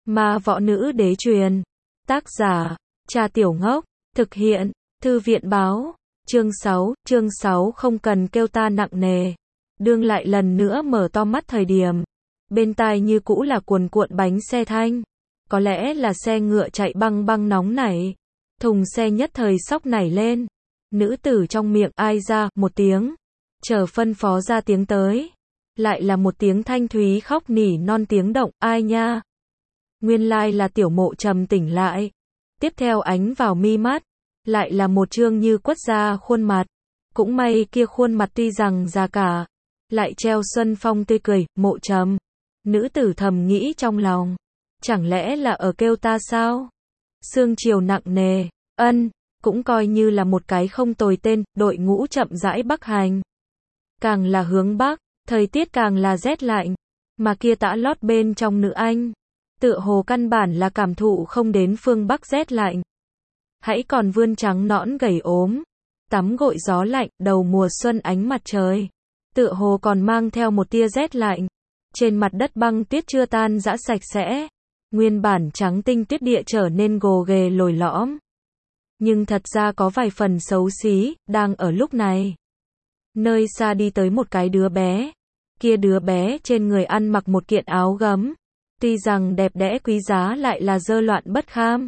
Ma võ nữ đế truyền. Tác giả, Cha Tiểu Ngốc. Thực hiện, Thư viện báo. Chương 6 không cần kêu ta nặng nề. Đương lại lần nữa mở to mắt thời điểm. Bên tai như cũ là cuồn cuộn bánh xe thanh. Có lẽ là xe ngựa chạy băng băng nóng nảy. Thùng xe nhất thời sóc nảy lên. Nữ tử trong miệng ai ra một tiếng. Chờ phân phó ra tiếng tới. Lại là một tiếng thanh thúy khóc nỉ non tiếng động, ai nha. Nguyên lai là Tiểu Mộ Trầm tỉnh lại. Tiếp theo ánh vào mi mắt. Lại là một trương như quất ra khuôn mặt. Cũng may kia khuôn mặt tuy rằng già cả. Lại treo xuân phong tươi cười, Mộ Trầm. Nữ tử thầm nghĩ trong lòng. Chẳng lẽ là ở kêu ta sao? Sương chiều nặng nề, cũng coi như là một cái không tồi tên, đội ngũ chậm rãi bắc hành. Càng là hướng bắc, thời tiết càng là rét lạnh, mà kia tã lót bên trong nữ anh, tựa hồ căn bản là cảm thụ không đến phương bắc rét lạnh. Hãy còn vươn trắng nõn gầy ốm, tắm gội gió lạnh, đầu mùa xuân ánh mặt trời, tựa hồ còn mang theo một tia rét lạnh. Trên mặt đất băng tuyết chưa tan rã sạch sẽ, nguyên bản trắng tinh tuyết địa trở nên gồ ghề lồi lõm. Nhưng thật ra có vài phần xấu xí, đang ở lúc này. Nơi xa đi tới một cái đứa bé. Kia đứa bé trên người ăn mặc một kiện áo gấm. Tuy rằng đẹp đẽ quý giá lại là dơ loạn bất kham.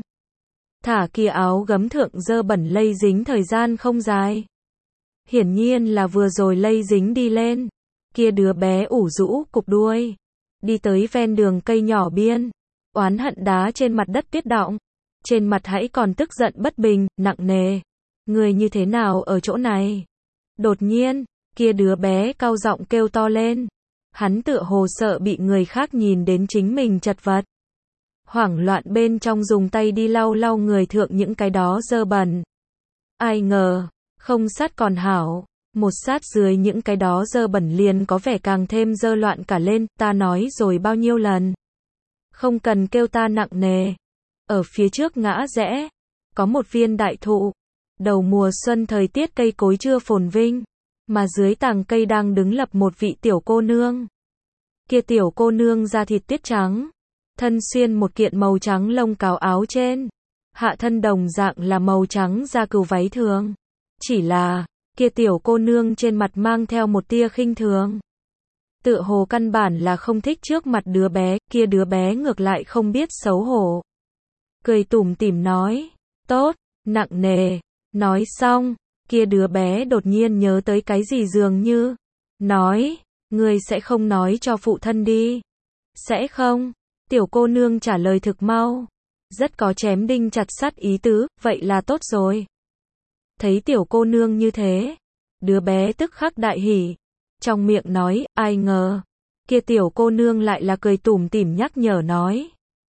Thả kia áo gấm thượng dơ bẩn lây dính thời gian không dài. Hiển nhiên là vừa rồi lây dính đi lên. Kia đứa bé ủ rũ cục đuôi. Đi tới ven đường cây nhỏ biên. Oán hận đá trên mặt đất tuyết đọng. Trên mặt hãy còn tức giận bất bình, nặng nề. Người như thế nào ở chỗ này? Đột nhiên, kia đứa bé cao giọng kêu to lên. Hắn tựa hồ sợ bị người khác nhìn đến chính mình chật vật. Hoảng loạn bên trong dùng tay đi lau lau người thượng những cái đó dơ bẩn. Ai ngờ, không sát còn hảo. Một sát dưới những cái đó dơ bẩn liền có vẻ càng thêm dơ loạn cả lên, ta nói rồi bao nhiêu lần. Không cần kêu ta nặng nề. Ở phía trước ngã rẽ, có một viên đại thụ. Đầu mùa xuân thời tiết cây cối chưa phồn vinh, mà dưới tàng cây đang đứng lập một vị tiểu cô nương. Kia tiểu cô nương da thịt tuyết trắng, thân xuyên một kiện màu trắng lông cáo áo trên, hạ thân đồng dạng là màu trắng da cừu váy thường. Chỉ là, kia tiểu cô nương trên mặt mang theo một tia khinh thường. Tựa hồ căn bản là không thích trước mặt đứa bé, kia đứa bé ngược lại không biết xấu hổ. Cười tủm tỉm nói, tốt, nặng nề. Nói xong, kia đứa bé đột nhiên nhớ tới cái gì dường như. Nói, ngươi sẽ không nói cho phụ thân đi. Sẽ không? Tiểu cô nương trả lời thực mau. Rất có chém đinh chặt sắt ý tứ, vậy là tốt rồi. Thấy tiểu cô nương như thế, đứa bé tức khắc đại hỉ. Trong miệng nói, ai ngờ. Kia tiểu cô nương lại là cười tủm tỉm nhắc nhở nói.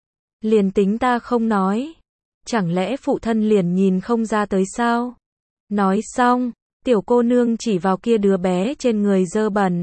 Liền tính ta không nói. Chẳng lẽ phụ thân liền nhìn không ra tới sao? Nói xong, tiểu cô nương chỉ vào kia đứa bé trên người dơ bẩn.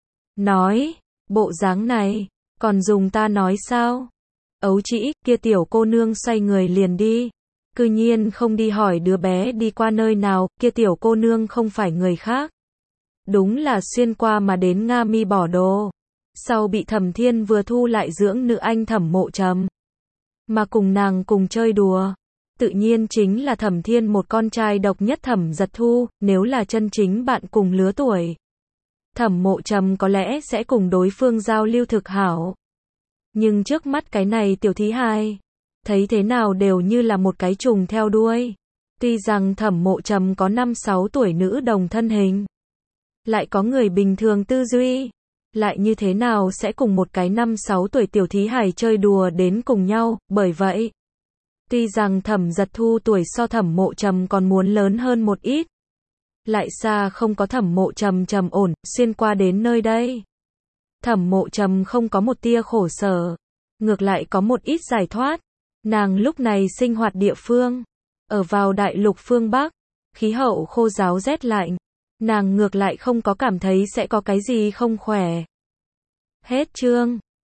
Nói, bộ dáng này, còn dùng ta nói sao? Ấu trĩ, kia tiểu cô nương xoay người liền đi. Cư nhiên không đi hỏi đứa bé đi qua nơi nào, kia tiểu cô nương không phải người khác. Đúng là xuyên qua mà đến Nga Mi bỏ đồ. Sau bị Thẩm Thiên vừa thu lại dưỡng nữ anh Thẩm Mộ Trầm. Mà cùng nàng cùng chơi đùa. Tự nhiên chính là Thẩm Thiên một con trai độc nhất Thẩm Giật Thu, nếu là chân chính bạn cùng lứa tuổi. Thẩm Mộ Trầm có lẽ sẽ cùng đối phương giao lưu thực hảo. Nhưng trước mắt cái này tiểu thí hài, thấy thế nào đều như là một cái trùng theo đuôi. Tuy rằng Thẩm Mộ Trầm có 5-6 tuổi nữ đồng thân hình, lại có người bình thường tư duy, lại như thế nào sẽ cùng một cái 5-6 tuổi tiểu thí hài chơi đùa đến cùng nhau, bởi vậy. Tuy rằng Thẩm Giật Thu tuổi so Thẩm Mộ Trầm còn muốn lớn hơn một ít, lại xa không có Thẩm Mộ Trầm trầm ổn, xuyên qua đến nơi đây. Thẩm Mộ Trầm không có một tia khổ sở, ngược lại có một ít giải thoát. Nàng lúc này sinh hoạt địa phương, ở vào đại lục phương Bắc, khí hậu khô ráo rét lạnh, nàng ngược lại không có cảm thấy sẽ có cái gì không khỏe. Hết chương.